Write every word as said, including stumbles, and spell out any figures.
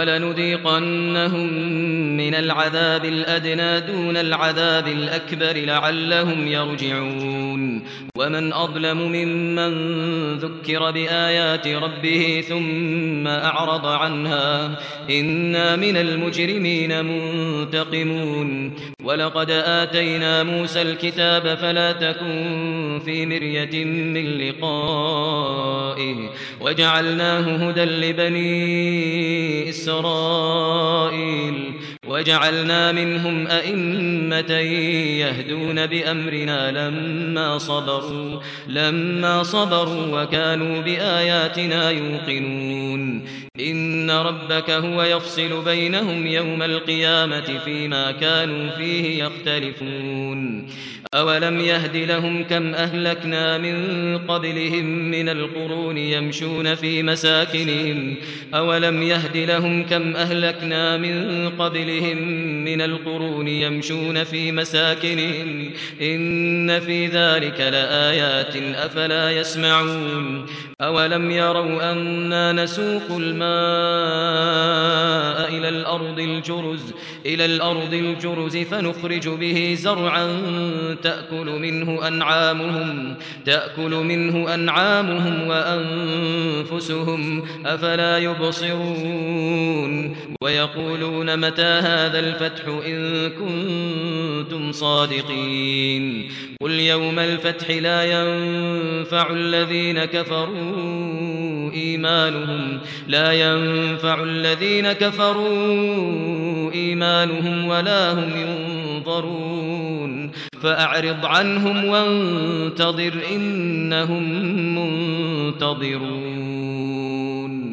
وَلَنُذِيقَنَّهُم مِّنَ الْعَذَابِ الْأَدْنَىٰ دُونَ الْعَذَابِ الْأَكْبَرِ لَعَلَّهُمْ يَرْجِعُونَ وَمَنْ أَظْلَمُ مِمَّن ذُكِّرَ بِآيَاتِ رَبِّهِ ثُمَّ أَعْرَضَ عَنْهَا إِنَّا مِنَ الْمُجْرِمِينَ مُنتَقِمُونَ وَلَقَدْ آتَيْنَا مُوسَى الْكِتَابَ فَلَا تَكُن فِي مِرْيَةٍ مِّن لِّقَائِهِ وَجَعَلْنَاهُ هُدًى لِّبَنِي إِسْرَائِيلَ وَجَعَلْنَا مِنْهُمْ أَئِمَّةً يَهْدُونَ بِأَمْرِنَا لَمَّا صَبَرُوا لَمَّا صَبَرُوا وَكَانُوا بِآيَاتِنَا يُوقِنُونَ إِنَّ رَبَّكَ هُوَ يَفْصِلُ بَيْنَهُمْ يَوْمَ الْقِيَامَةِ فِيمَا كَانُوا فِيهِ يَخْتَلِفُونَ أَوَلَمْ يَهْدِ لَهُمْ كَمْ أَهْلَكْنَا مِن قَبْلِهِم مِّنَ الْقُرُونِ يَمْشُونَ فِي مَسَاكِنِهِمْ أَوَلَمْ يَهْدِ لَهُمْ كَمْ أَهْلَكْنَا مِن قَبْلِهِم مِّنَ الْقُرُونِ يَمْشُونَ فِي مَسَاكِنِهِمْ إِنَّ فِي ذَلِكَ لَآيَاتٍ أَفَلَا يَسْمَعُونَ أَوَلَمْ يَرَوْا أَنَّا نَسُوقُ الْمَاءَ إِلَى الْأَرْضِ الْجُرُزِ إِلَى الْأَرْضِ الْجُرُزِ فَنُخْرِجُ بِهِ زَرْعًا تأكل منه أنعامهم تأكل منه أنعامهم وأنفسهم أفلا يبصرون ويقولون متى هذا الفتح إن كنتم صادقين قل يوم الفتح لا ينفع الذين كفروا إيمانهم لا ينفع الذين كفروا إيمانهم ولا هم ينظرون فأعرض عنهم وانتظر إنهم منتظرون